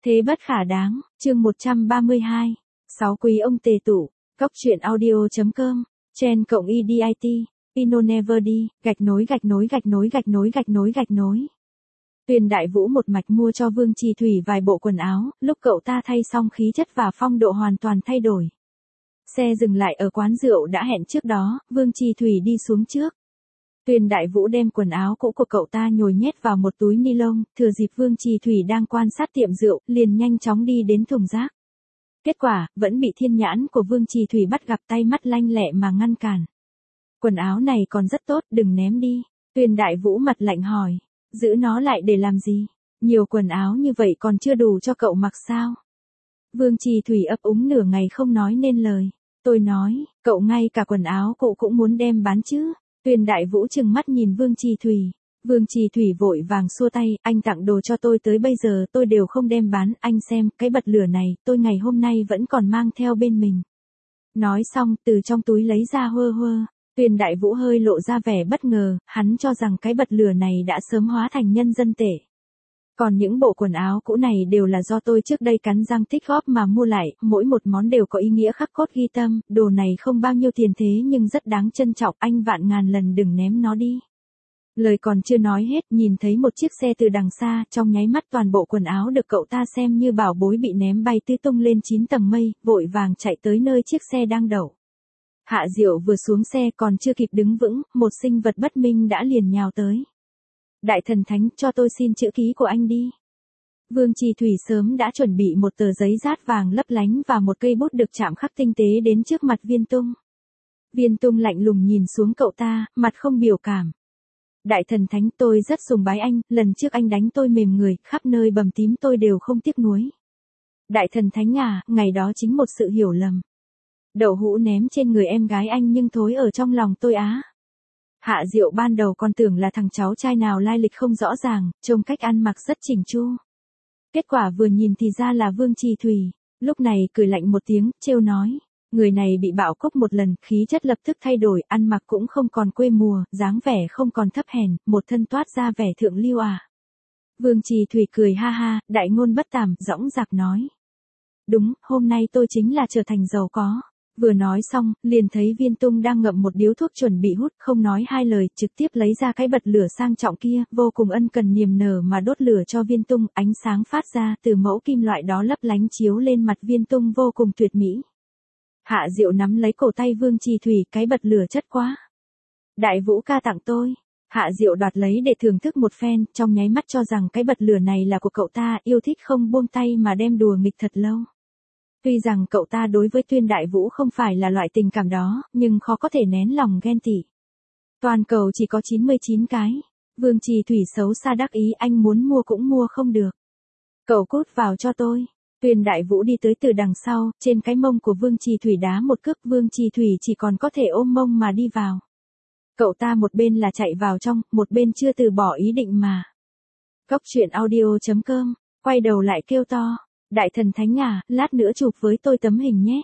Thế bất khả đáng, chương 132. 6 quý ông tề tụ, cóc truyện audio.com, Chen cộng EDIT, Pino Never đi, gạch nối. Tuyền Đại Vũ một mạch mua cho Vương Trì Thủy vài bộ quần áo, lúc cậu ta thay xong khí chất và phong độ hoàn toàn thay đổi. Xe dừng lại ở quán rượu đã hẹn trước đó, Vương Trì Thủy đi xuống trước. Tuyền Đại Vũ đem quần áo cũ của cậu ta nhồi nhét vào một túi ni lông, thừa dịp Vương Trì Thủy đang quan sát tiệm rượu, liền nhanh chóng đi đến thùng rác. Kết quả, vẫn bị thiên nhãn của Vương Trì Thủy bắt gặp, tay mắt lanh lẹ mà ngăn cản. Quần áo này còn rất tốt, đừng ném đi. Tuyền Đại Vũ mặt lạnh hỏi, giữ nó lại để làm gì? Nhiều quần áo như vậy còn chưa đủ cho cậu mặc sao? Vương Trì Thủy ấp úng nửa ngày không nói nên lời. Tôi nói, cậu ngay cả quần áo cũ cũng muốn đem bán chứ? Tuyền Đại Vũ trừng mắt nhìn Vương Trì Thủy. Vương Trì Thủy vội vàng xua tay, anh tặng đồ cho tôi tới bây giờ tôi đều không đem bán, anh xem, cái bật lửa này, tôi ngày hôm nay vẫn còn mang theo bên mình. Nói xong, từ trong túi lấy ra hơ. Tuyền Đại Vũ hơi lộ ra vẻ bất ngờ, hắn cho rằng cái bật lửa này đã sớm hóa thành nhân dân tệ. Còn những bộ quần áo cũ này đều là do tôi trước đây cắn răng tích góp mà mua lại, mỗi một món đều có ý nghĩa khắc cốt ghi tâm, đồ này không bao nhiêu tiền thế nhưng rất đáng trân trọng, anh vạn ngàn lần đừng ném nó đi. Lời còn chưa nói hết, nhìn thấy một chiếc xe từ đằng xa, trong nháy mắt toàn bộ quần áo được cậu ta xem như bảo bối bị ném bay tứ tung lên 9 tầng mây, vội vàng chạy tới nơi chiếc xe đang đậu. Hạ Diệu vừa xuống xe còn chưa kịp đứng vững, một sinh vật bất minh đã liền nhào tới. Đại thần thánh, cho tôi xin chữ ký của anh đi. Vương Trì Thủy sớm đã chuẩn bị một tờ giấy dát vàng lấp lánh và một cây bút được chạm khắc tinh tế đến trước mặt Viên Tung. Viên Tung lạnh lùng nhìn xuống cậu ta, mặt không biểu cảm. Đại thần thánh, tôi rất sùng bái anh, lần trước anh đánh tôi mềm người, khắp nơi bầm tím tôi đều không tiếc nuối. Đại thần thánh à, ngày đó chính một sự hiểu lầm. Đậu hũ ném trên người em gái anh nhưng thối ở trong lòng tôi á. Hạ Diệu ban đầu còn tưởng là thằng cháu trai nào lai lịch không rõ ràng, trông cách ăn mặc rất chỉnh chu. Kết quả vừa nhìn thì ra là Vương Trì Thủy, lúc này cười lạnh một tiếng, trêu nói. Người này bị bạo cốc một lần, khí chất lập tức thay đổi, ăn mặc cũng không còn quê mùa, dáng vẻ không còn thấp hèn, một thân toát ra vẻ thượng lưu à. Vương Trì Thủy cười ha ha, đại ngôn bất tàm, dõng dạc nói. Đúng, hôm nay tôi chính là trở thành giàu có. Vừa nói xong, liền thấy Viên Tung đang ngậm một điếu thuốc chuẩn bị hút, không nói hai lời, trực tiếp lấy ra cái bật lửa sang trọng kia, vô cùng ân cần niềm nở mà đốt lửa cho Viên Tung, ánh sáng phát ra từ mẫu kim loại đó lấp lánh chiếu lên mặt Viên Tung vô cùng tuyệt mỹ. Hạ Diệu nắm lấy cổ tay Vương Trì Thủy, cái bật lửa chất quá. Đại Vũ ca tặng tôi. Hạ Diệu đoạt lấy để thưởng thức một phen, trong nháy mắt cho rằng cái bật lửa này là của cậu ta, yêu thích không buông tay mà đem đùa nghịch thật lâu. Tuy rằng cậu ta đối với Tuyền Đại Vũ không phải là loại tình cảm đó, nhưng khó có thể nén lòng ghen tị. Toàn cầu chỉ có 99 cái. Vương Trì Thủy xấu xa đắc ý, anh muốn mua cũng mua không được. Cậu cút vào cho tôi. Tuyền Đại Vũ đi tới từ đằng sau, trên cái mông của Vương Trì Thủy đá một cước, Vương Trì Thủy chỉ còn có thể ôm mông mà đi vào. Cậu ta một bên là chạy vào trong, một bên chưa từ bỏ ý định mà. Cóc truyện audio.com, quay đầu lại kêu to. Đại thần thánh à, lát nữa chụp với tôi tấm hình nhé.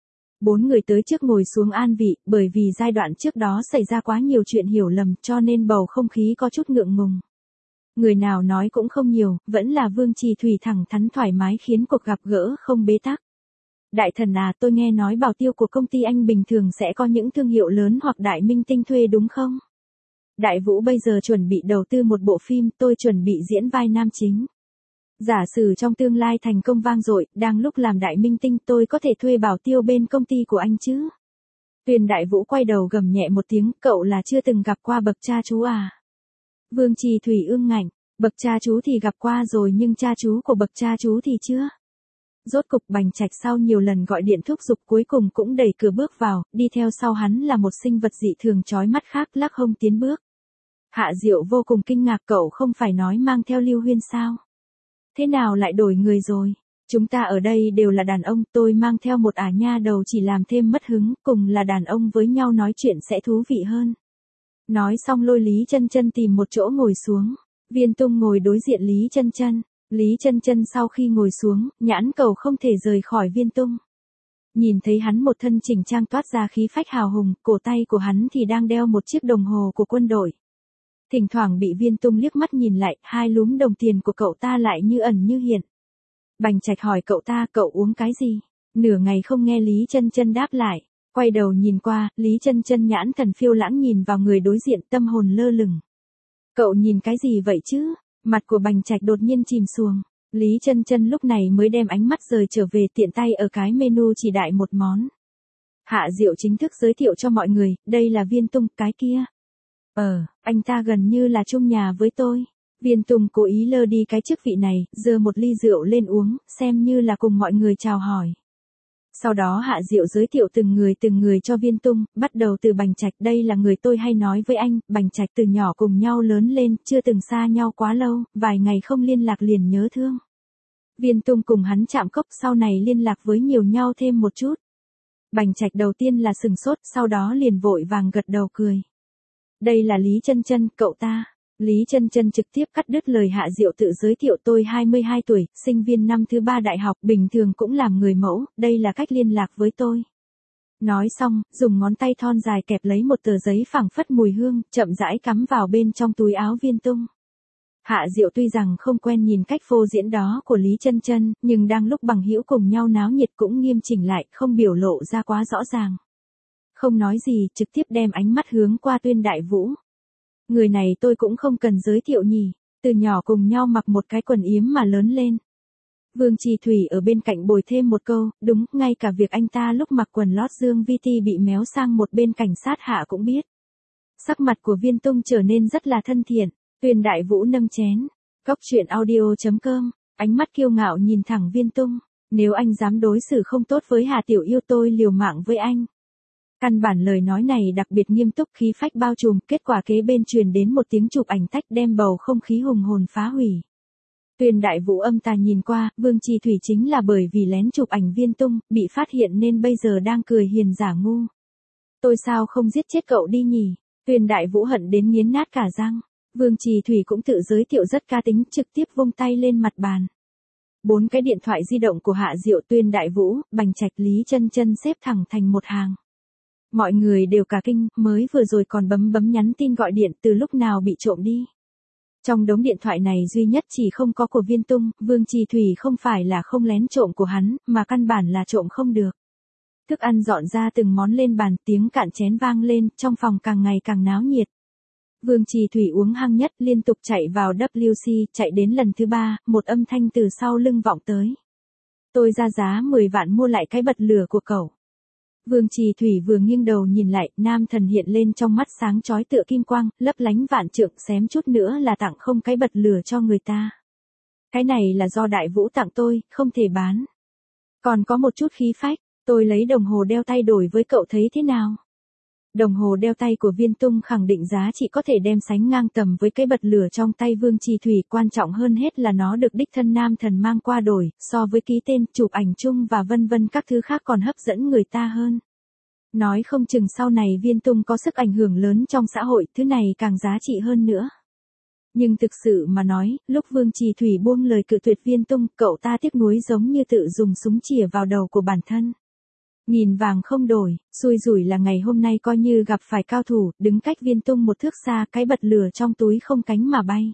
4 người tới trước ngồi xuống an vị, bởi vì giai đoạn trước đó xảy ra quá nhiều chuyện hiểu lầm cho nên bầu không khí có chút ngượng ngùng. Người nào nói cũng không nhiều, vẫn là Vương Trì Thủy thẳng thắn thoải mái khiến cuộc gặp gỡ không bế tắc. Đại thần à, tôi nghe nói bảo tiêu của công ty anh bình thường sẽ có những thương hiệu lớn hoặc đại minh tinh thuê đúng không? Đại Vũ bây giờ chuẩn bị đầu tư một bộ phim, tôi chuẩn bị diễn vai nam chính. Giả sử trong tương lai thành công vang dội, đang lúc làm đại minh tinh tôi có thể thuê bảo tiêu bên công ty của anh chứ? Tuyền Đại Vũ quay đầu gầm nhẹ một tiếng, cậu là chưa từng gặp qua bậc cha chú à? Vương Trì Thủy ương ngạnh, bậc cha chú thì gặp qua rồi nhưng cha chú của bậc cha chú thì chưa. Rốt cục Bành Trạch sau nhiều lần gọi điện thúc giục cuối cùng cũng đẩy cửa bước vào, đi theo sau hắn là một sinh vật dị thường chói mắt khác lắc hông tiến bước. Hạ Diệu vô cùng kinh ngạc, cậu không phải nói mang theo Lưu Huyên sao? Thế nào lại đổi người rồi? Chúng ta ở đây đều là đàn ông, tôi mang theo một ả nha đầu chỉ làm thêm mất hứng, cùng là đàn ông với nhau nói chuyện sẽ thú vị hơn. Nói xong lôi Lý Chân Chân tìm một chỗ ngồi xuống. Viên Tung ngồi đối diện Lý Chân Chân. Lý Chân Chân sau khi ngồi xuống, nhãn cầu không thể rời khỏi Viên Tung. Nhìn thấy hắn một thân chỉnh trang toát ra khí phách hào hùng, cổ tay của hắn thì đang đeo một chiếc đồng hồ của quân đội. Thỉnh thoảng bị Viên Tung liếc mắt nhìn lại, hai lúm đồng tiền của cậu ta lại như ẩn như hiện. Bành Trạch hỏi cậu uống cái gì? Nửa ngày không nghe Lý Chân Chân đáp lại, quay đầu nhìn qua, Lý Chân Chân nhãn thần phiêu lãng nhìn vào người đối diện, tâm hồn lơ lửng. Cậu nhìn cái gì vậy chứ? Mặt của Bành Trạch đột nhiên chìm xuống. Lý Chân Chân lúc này mới đem ánh mắt rời trở về, tiện tay ở cái menu chỉ đại một món. Hạ Diệu chính thức giới thiệu cho mọi người, đây là Viên Tung, cái kia. Anh ta gần như là chung nhà với tôi. Viên Tung cố ý lơ đi cái chức vị này, giơ một ly rượu lên uống, xem như là cùng mọi người chào hỏi. Sau đó Hạ Diệu giới thiệu từng người cho Viên Tung, bắt đầu từ Bành Trạch, đây là người tôi hay nói với anh, Bành Trạch từ nhỏ cùng nhau lớn lên, chưa từng xa nhau quá lâu, vài ngày không liên lạc liền nhớ thương. Viên Tung cùng hắn chạm cốc, sau này liên lạc với nhiều nhau thêm một chút. Bành Trạch đầu tiên là sừng sốt, sau đó liền vội vàng gật đầu cười. Đây là Lý Chân Chân, cậu ta. Lý Chân Chân trực tiếp cắt đứt lời Hạ Diệu tự giới thiệu, tôi 22 tuổi, sinh viên năm thứ 3 đại học, bình thường cũng làm người mẫu, đây là cách liên lạc với tôi. Nói xong, dùng ngón tay thon dài kẹp lấy một tờ giấy phảng phất mùi hương, chậm rãi cắm vào bên trong túi áo Viên Tung. Hạ Diệu tuy rằng không quen nhìn cách phô diễn đó của Lý Chân Chân, nhưng đang lúc bằng hữu cùng nhau náo nhiệt cũng nghiêm chỉnh lại, không biểu lộ ra quá rõ ràng. Không nói gì, trực tiếp đem ánh mắt hướng qua Tuyên Đại Vũ. Người này tôi cũng không cần giới thiệu nhỉ, từ nhỏ cùng nhau mặc một cái quần yếm mà lớn lên. Vương Trì Thủy ở bên cạnh bồi thêm một câu, đúng, ngay cả việc anh ta lúc mặc quần lót Dương Vi Ti bị méo sang một bên cảnh sát Hạ cũng biết. Sắc mặt của Viên Tung trở nên rất là thân thiện. Tuyên Đại Vũ nâng chén. Cóc truyện audio.com, ánh mắt kiêu ngạo nhìn thẳng Viên Tung. Nếu anh dám đối xử không tốt với Hà Tiểu Yêu tôi liều mạng với anh. Căn bản lời nói này đặc biệt nghiêm túc, khí phách bao trùm, kết quả kế bên truyền đến một tiếng chụp ảnh tách đem bầu không khí hùng hồn phá hủy. Tuyên Đại Vũ âm tà nhìn qua, Vương Trì Thủy chính là bởi vì lén chụp ảnh Viên Tung, bị phát hiện nên bây giờ đang cười hiền giả ngu. Tôi sao không giết chết cậu đi nhỉ? Tuyên Đại Vũ hận đến nghiến nát cả răng. Vương Trì Thủy cũng tự giới thiệu rất ca tính, trực tiếp vung tay lên mặt bàn. 4 cái điện thoại di động của Hạ Diệu, Tuyên Đại Vũ, Bành Trạch, Lý Chân Chân xếp thẳng thành một hàng. Mọi người đều cả kinh, mới vừa rồi còn bấm nhắn tin gọi điện, từ lúc nào bị trộm đi. Trong đống điện thoại này duy nhất chỉ không có của Viên Tung, Vương Trì Thủy không phải là không lén trộm của hắn, mà căn bản là trộm không được. Thức ăn dọn ra từng món lên bàn, tiếng cạn chén vang lên, trong phòng càng ngày càng náo nhiệt. Vương Trì Thủy uống hăng nhất, liên tục chạy vào WC, chạy đến lần thứ 3, một âm thanh từ sau lưng vọng tới. Tôi ra giá 10 vạn mua lại cái bật lửa của cậu. Vương Trì Thủy vừa nghiêng đầu nhìn lại, nam thần hiện lên trong mắt sáng chói tựa kim quang, lấp lánh vạn trượng, xém chút nữa là tặng không cái bật lửa cho người ta. Cái này là do Đại Vũ tặng tôi, không thể bán. Còn có một chút khí phách, tôi lấy đồng hồ đeo tay đổi với cậu thấy thế nào? Đồng hồ đeo tay của Viên Tung khẳng định giá trị có thể đem sánh ngang tầm với cái bật lửa trong tay Vương Trì Thủy, quan trọng hơn hết là nó được đích thân nam thần mang qua đổi, so với ký tên, chụp ảnh chung và vân vân các thứ khác còn hấp dẫn người ta hơn. Nói không chừng sau này Viên Tung có sức ảnh hưởng lớn trong xã hội, thứ này càng giá trị hơn nữa. Nhưng thực sự mà nói, lúc Vương Trì Thủy buông lời cự tuyệt Viên Tung, cậu ta tiếc nuối giống như tự dùng súng chĩa vào đầu của bản thân. Nghìn vàng không đổi, xui rủi là ngày hôm nay coi như gặp phải cao thủ, đứng cách Viên Tung một thước xa, cái bật lửa trong túi không cánh mà bay.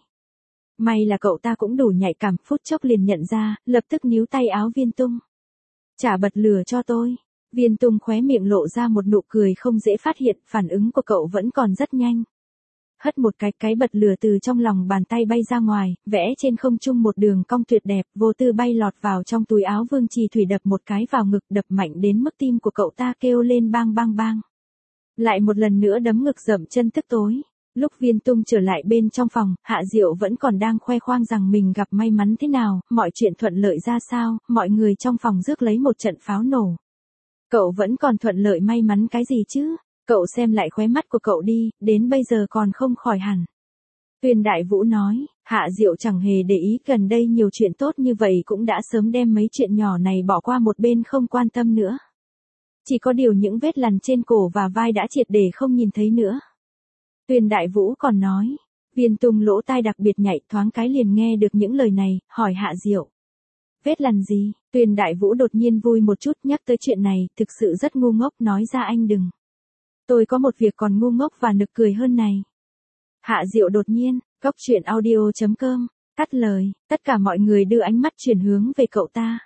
May là cậu ta cũng đủ nhạy cảm, phút chốc liền nhận ra, lập tức níu tay áo Viên Tung. Trả bật lửa cho tôi. Viên Tung khóe miệng lộ ra một nụ cười không dễ phát hiện, phản ứng của cậu vẫn còn rất nhanh. Hất một cái bật lửa từ trong lòng bàn tay bay ra ngoài, vẽ trên không trung một đường cong tuyệt đẹp, vô tư bay lọt vào trong túi áo Vương Trì Thủy, đập một cái vào ngực, đập mạnh đến mức tim của cậu ta kêu lên bang bang bang. Lại một lần nữa đấm ngực dậm chân tức tối. Lúc Viên Tung trở lại bên trong phòng, Hạ Diệu vẫn còn đang khoe khoang rằng mình gặp may mắn thế nào, mọi chuyện thuận lợi ra sao, mọi người trong phòng rước lấy một trận pháo nổ. Cậu vẫn còn thuận lợi may mắn cái gì chứ? Cậu xem lại khóe mắt của cậu đi, đến bây giờ còn không khỏi hẳn. Tuyên Đại Vũ nói, Hạ Diệu chẳng hề để ý, gần đây nhiều chuyện tốt như vậy cũng đã sớm đem mấy chuyện nhỏ này bỏ qua một bên không quan tâm nữa. Chỉ có điều những vết lằn trên cổ và vai đã triệt để không nhìn thấy nữa. Tuyên Đại Vũ còn nói, Viên Tung lỗ tai đặc biệt nhạy, thoáng cái liền nghe được những lời này, hỏi Hạ Diệu. Vết lằn gì? Tuyên Đại Vũ đột nhiên vui một chút, nhắc tới chuyện này, thực sự rất ngu ngốc, nói ra anh đừng. Tôi có một việc còn ngu ngốc và nực cười hơn này. Hạ Diệu đột nhiên, cóc truyện audio.com, Cắt lời, tất cả mọi người đưa ánh mắt chuyển hướng về cậu ta.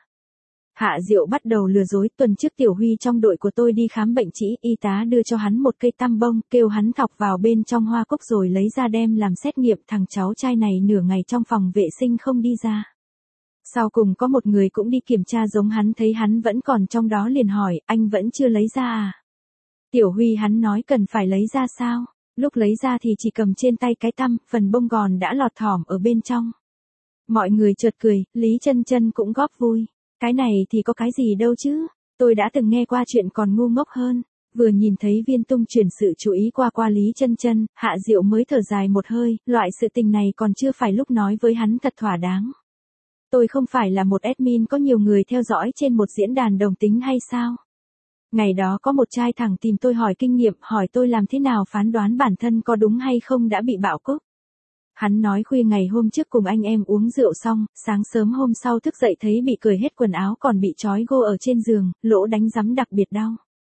Hạ Diệu bắt đầu lừa dối, tuần trước Tiểu Huy trong đội của tôi đi khám bệnh trĩ, y tá đưa cho hắn một cây tăm bông, kêu hắn thọc vào bên trong hoa cúc rồi lấy ra đem làm xét nghiệm, thằng cháu trai này nửa ngày trong phòng vệ sinh không đi ra. Sau cùng có một người cũng đi kiểm tra giống hắn, thấy hắn vẫn còn trong đó liền hỏi, anh vẫn chưa lấy ra à? Tiểu Huy hắn nói cần phải lấy ra sao? Lúc lấy ra thì chỉ cầm trên tay cái tăm, phần bông gòn đã lọt thỏm ở bên trong. Mọi người chợt cười, Lý Chân Chân cũng góp vui. Cái này thì có cái gì đâu chứ, tôi đã từng nghe qua chuyện còn ngu ngốc hơn. Vừa nhìn thấy Viên Tung chuyển sự chú ý qua Lý Chân Chân, Hạ Diệu mới thở dài một hơi, loại sự tình này còn chưa phải lúc nói với hắn thật thỏa đáng. Tôi không phải là một admin có nhiều người theo dõi trên một diễn đàn đồng tính hay sao? Ngày đó có một trai thẳng tìm tôi hỏi kinh nghiệm, hỏi tôi làm thế nào phán đoán bản thân có đúng hay không đã bị bạo cúc. Hắn nói khuya ngày hôm trước cùng anh em uống rượu xong, sáng sớm hôm sau thức dậy thấy bị cởi hết quần áo còn bị trói gô ở trên giường, lỗ đánh rắm đặc biệt đau.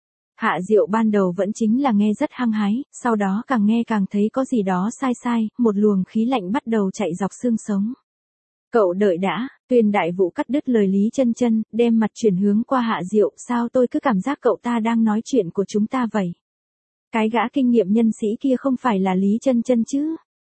Hạ Diệu ban đầu vẫn chính là nghe rất hăng hái, sau đó càng nghe càng thấy có gì đó sai sai, một luồng khí lạnh bắt đầu chạy dọc xương sống. Cậu đợi đã, Tuyên Đại Vũ cắt đứt lời Lý Chân Chân, đem mặt chuyển hướng qua Hạ Diệu, sao tôi cứ cảm giác cậu ta đang nói chuyện của chúng ta vậy? Cái gã kinh nghiệm nhân sĩ kia không phải là Lý Chân Chân chứ?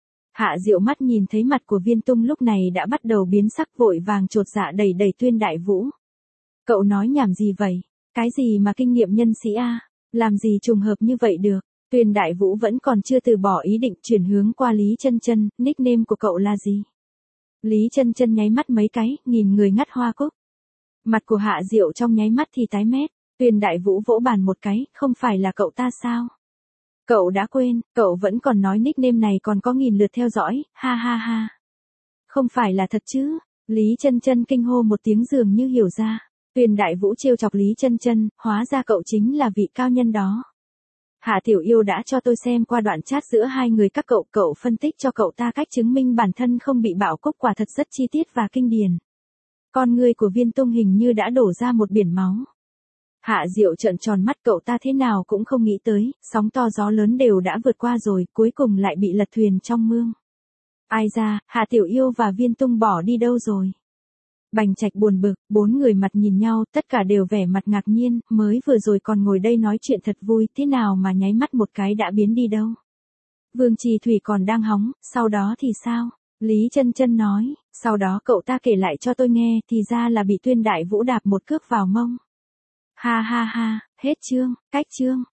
Hạ Diệu mắt nhìn thấy mặt của Viên Tung lúc này đã bắt đầu biến sắc, vội vàng chột dạ đẩy Tuyên Đại Vũ. Cậu nói nhảm gì vậy? Cái gì mà kinh nghiệm nhân sĩ a? Làm gì trùng hợp như vậy được? Tuyên Đại Vũ vẫn còn chưa từ bỏ ý định, chuyển hướng qua Lý Chân Chân, nickname của cậu là gì? Lý Chân Chân nháy mắt mấy cái, nhìn người ngắt hoa cúc. Mặt của Hạ Diệu trong nháy mắt thì tái mét. Tuyên Đại Vũ vỗ bàn một cái, không phải là cậu ta sao? Cậu đã quên, cậu vẫn còn nói nickname này còn có 1000 lượt theo dõi, ha ha ha. Không phải là thật chứ? Lý Chân Chân kinh hô một tiếng dường như hiểu ra. Tuyên Đại Vũ trêu chọc Lý Chân Chân, hóa ra cậu chính là vị cao nhân đó. Hạ Tiểu Yêu đã cho tôi xem qua đoạn chat giữa hai người các cậu phân tích cho cậu ta cách chứng minh bản thân không bị bạo cúc, quả thật rất chi tiết và kinh điển. Con người của Viên Tung hình như đã đổ ra một biển máu. Hạ Diệu trợn tròn mắt, cậu ta thế nào cũng không nghĩ tới, sóng to gió lớn đều đã vượt qua rồi, cuối cùng lại bị lật thuyền trong mương. Ai ra, Hạ Tiểu Yêu và Viên Tung bỏ đi đâu rồi? Bành Trạch buồn bực, bốn người mặt nhìn nhau, tất cả đều vẻ mặt ngạc nhiên, mới vừa rồi còn ngồi đây nói chuyện thật vui, thế nào mà nháy mắt một cái đã biến đi đâu? Vương Trì Thủy còn đang hóng, sau đó thì sao? Lý Chân Chân nói, sau đó cậu ta kể lại cho tôi nghe, thì ra là bị Tuyên Đại Vũ đạp một cước vào mông. Ha ha ha, hết chương, cách chương.